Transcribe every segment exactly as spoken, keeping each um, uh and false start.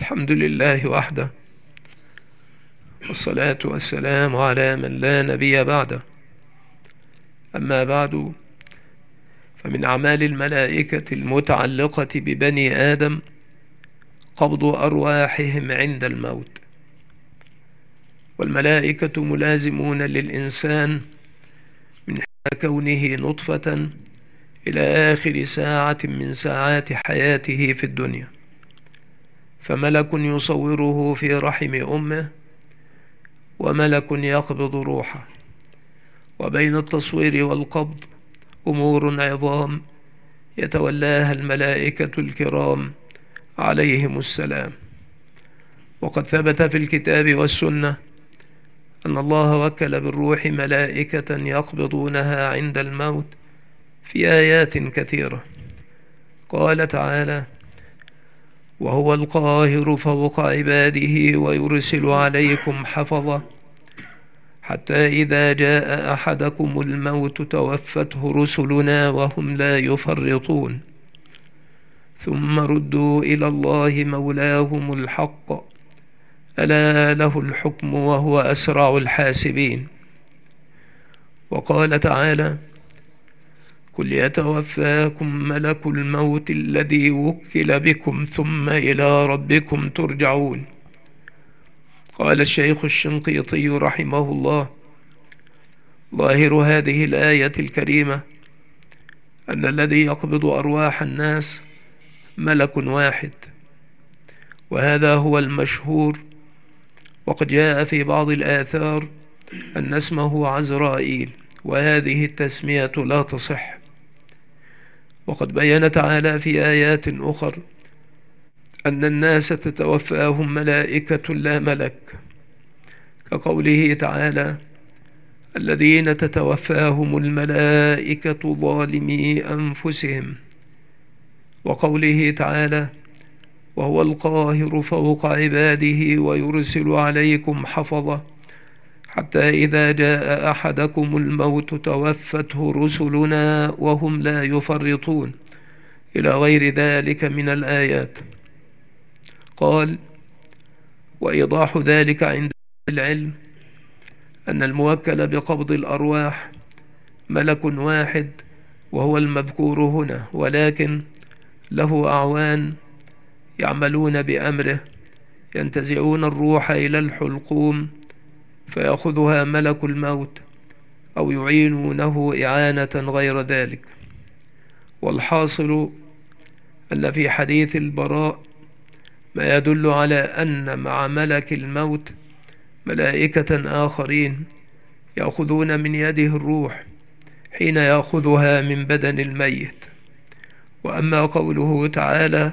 الحمد لله وحده، والصلاة والسلام على من لا نبي بعده. أما بعد، فمن أعمال الملائكة المتعلقة ببني آدم قبض أرواحهم عند الموت، والملائكة ملازمون للإنسان من كونه نطفة إلى آخر ساعة من ساعات حياته في الدنيا، فملك يصوره في رحم أمه، وملك يقبض روحه، وبين التصوير والقبض أمور عظام يتولاها الملائكة الكرام عليهم السلام. وقد ثبت في الكتاب والسنة أن الله وكل بالروح ملائكة يقبضونها عند الموت في آيات كثيرة. قال تعالى: وهو القاهر فوق عباده ويرسل عليكم حفظة حتى إذا جاء أحدكم الموت توفته رسلنا وهم لا يفرطون ثم ردوا إلى الله مولاهم الحق ألا له الحكم وهو أسرع الحاسبين. وقال تعالى: قل يتوفاكم ملك الموت الذي وكل بكم ثم إلى ربكم ترجعون. قال الشيخ الشنقيطي رحمه الله: ظاهر هذه الآية الكريمة أن الذي يقبض أرواح الناس ملك واحد، وهذا هو المشهور. وقد جاء في بعض الآثار أن اسمه عزرائيل، وهذه التسمية لا تصح. وقد بين تعالى في آيات أخر أن الناس تتوفاهم ملائكة لا ملك، كقوله تعالى: الذين تتوفاهم الملائكة ظالمي أنفسهم، وقوله تعالى: وهو القاهر فوق عباده ويرسل عليكم حفظة حتى إذا جاء أحدكم الموت توفته رسلنا وهم لا يفرطون، إلى غير ذلك من الآيات. قال: وإيضاح ذلك عند العلم أن الموكل بقبض الأرواح ملك واحد وهو المذكور هنا، ولكن له أعوان يعملون بأمره، ينتزعون الروح إلى الحلقوم فيأخذها ملك الموت، أو يعينونه إعانة غير ذلك. والحاصل أن في حديث البراء ما يدل على أن مع ملك الموت ملائكة آخرين يأخذون من يده الروح حين يأخذها من بدن الميت. وأما قوله تعالى: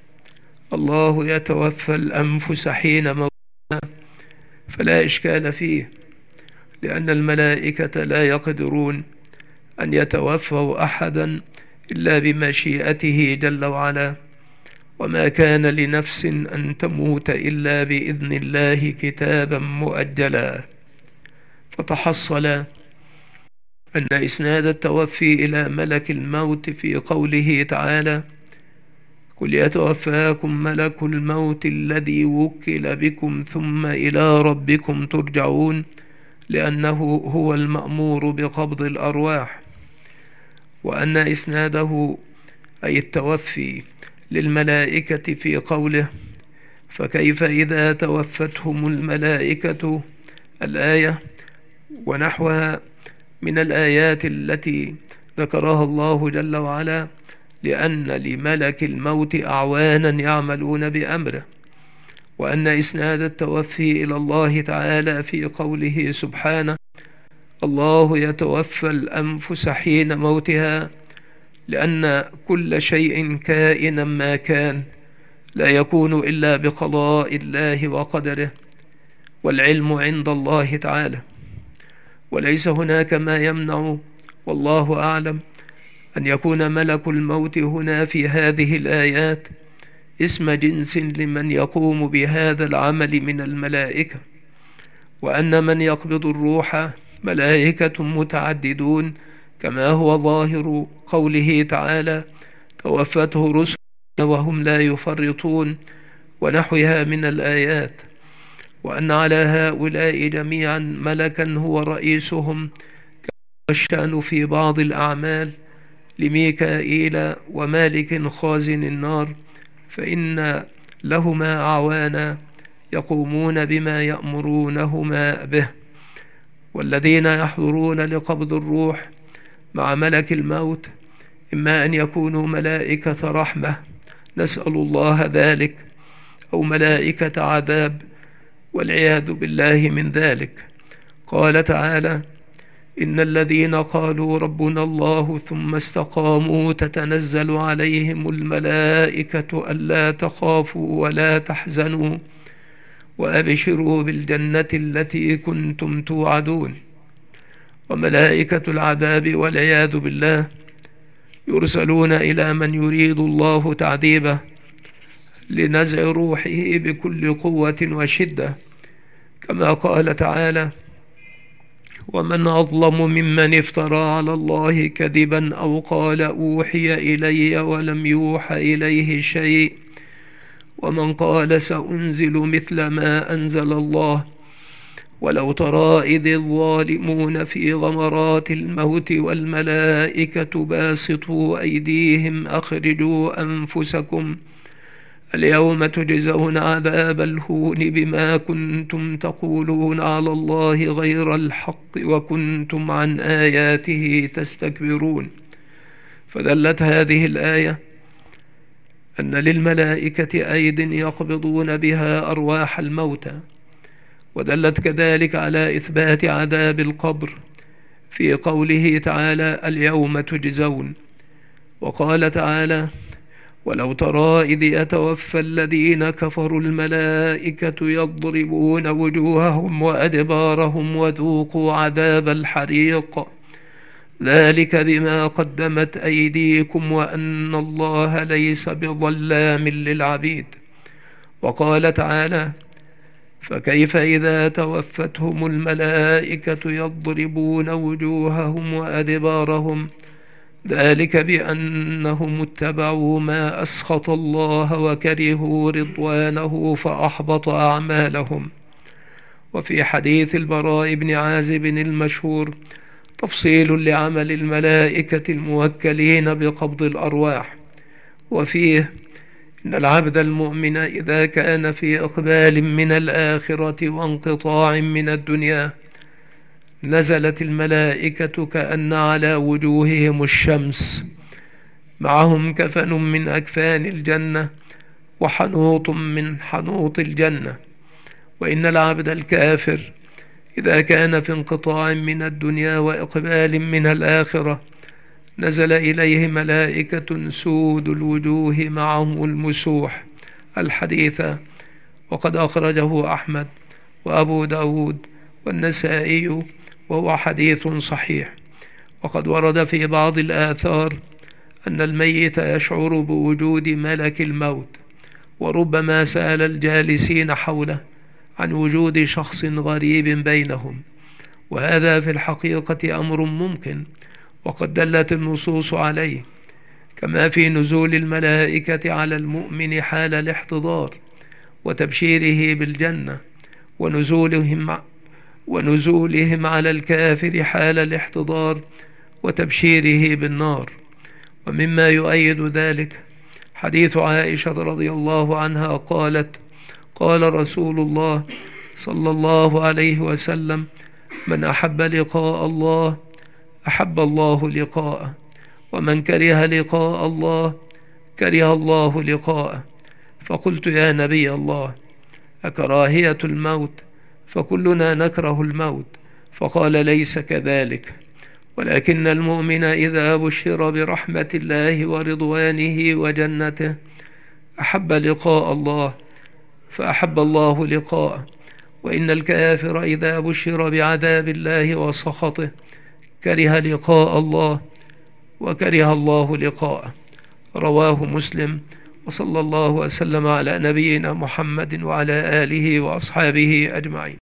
الله يتوفى الأنفس حين موتها، فلا إشكال فيه، لأن الملائكة لا يقدرون أن يتوفوا أحدا إلا بمشيئته جل وعلا، وما كان لنفس أن تموت إلا بإذن الله كتابا مؤجلا. فتحصل أن إسناد التوفي إلى ملك الموت في قوله تعالى: قل يتوفاكم ملك الموت الذي وكل بكم ثم إلى ربكم ترجعون، لأنه هو المأمور بقبض الأرواح. وأن إسناده أي التوفي للملائكة في قوله: فكيف إذا توفتهم الملائكة، الآية ونحوها من الآيات التي ذكرها الله جل وعلا، لأن لملك الموت أعوانا يعملون بأمره. وأن إسناد التوفي إلى الله تعالى في قوله سبحانه: الله يتوفى الأنفس حين موتها، لأن كل شيء كائنا ما كان لا يكون إلا بقضاء الله وقدره، والعلم عند الله تعالى، وليس هناك ما يمنع، والله أعلم، أن يكون ملك الموت هنا في هذه الآيات اسم جنس لمن يقوم بهذا العمل من الملائكة، وأن من يقبض الروح ملائكة متعددون، كما هو ظاهر قوله تعالى: توفته رسلنا وهم لا يفرطون، ونحوها من الآيات، وأن على هؤلاء جميعا ملكا هو رئيسهم، والشأن في بعض الأعمال لميكائيل ومالك خازن النار، فإن لهما أعوانا يقومون بما يأمرونهما به. والذين يحضرون لقبض الروح مع ملك الموت إما أن يكونوا ملائكة رحمة، نسأل الله ذلك، أو ملائكة عذاب، والعياذ بالله من ذلك. قال تعالى: إن الذين قالوا ربنا الله ثم استقاموا تتنزل عليهم الملائكة ألا تخافوا ولا تحزنوا وأبشروا بالجنة التي كنتم توعدون. وملائكة العذاب والعياذ بالله يرسلون إلى من يريد الله تعذيبه لنزع روحه بكل قوة وشدة، كما قال تعالى: ومن أظلم ممن افترى على الله كذبا أو قال أوحي إلي ولم يوحى إليه شيء، ومن قال سأنزل مثل ما أنزل الله. ولو ترى إذ الظالمون في غمرات الموت والملائكة باسطوا أيديهم أخرجوا أنفسكم اليوم تجزون عذاب الهون بما كنتم تقولون على الله غير الحق وكنتم عن آياته تستكبرون. فدلت هذه الآية أن للملائكة أيد يقبضون بها أرواح الموتى، ودلت كذلك على إثبات عذاب القبر في قوله تعالى: اليوم تجزون. وقال تعالى: ولو ترى إذ يتوفى الذين كفروا الملائكة يضربون وجوههم وأدبارهم وذوقوا عذاب الحريق ذلك بما قدمت أيديكم وأن الله ليس بظلام للعبيد. وقال تعالى: فكيف إذا توفتهم الملائكة يضربون وجوههم وأدبارهم ذلك بأنهم اتبعوا ما أسخط الله وكرهوا رضوانه فأحبط أعمالهم. وفي حديث البراء بن عازب المشهور تفصيل لعمل الملائكة الموكلين بقبض الأرواح، وفيه: إن العبد المؤمن إذا كان في إقبال من الآخرة وانقطاع من الدنيا نزلت الملائكة كأن على وجوههم الشمس، معهم كفن من أكفان الجنة وحنوط من حنوط الجنة. وإن العبد الكافر إذا كان في انقطاع من الدنيا وإقبال من الآخرة نزل إليه ملائكة سود الوجوه معهم المسوح. الحديث وقد أخرجه أحمد وأبو داود والنسائي، وهو حديث صحيح. وقد ورد في بعض الآثار أن الميت يشعر بوجود ملك الموت، وربما سأل الجالسين حوله عن وجود شخص غريب بينهم، وهذا في الحقيقة أمر ممكن، وقد دلت النصوص عليه، كما في نزول الملائكة على المؤمن حال الاحتضار وتبشيره بالجنة، ونزولهم ونزولهم على الكافر حال الاحتضار وتبشيره بالنار. ومما يؤيد ذلك حديث عائشة رضي الله عنها قالت: قال رسول الله صلى الله عليه وسلم: من أحب لقاء الله أحب الله لقاءه، ومن كره لقاء الله كره الله لقاءه. فقلت: يا نبي الله، أكراهية الموت؟ فكلنا نكره الموت. فقال: ليس كذلك، ولكن المؤمن إذا بشر برحمة الله ورضوانه وجنته أحب لقاء الله فأحب الله لقاءه، وإن الكافر إذا بشر بعذاب الله وسخطه كره لقاء الله وكره الله لقاءه. رواه مسلم. وصلى الله وسلم على نبينا محمد وعلى آله وأصحابه أجمعين.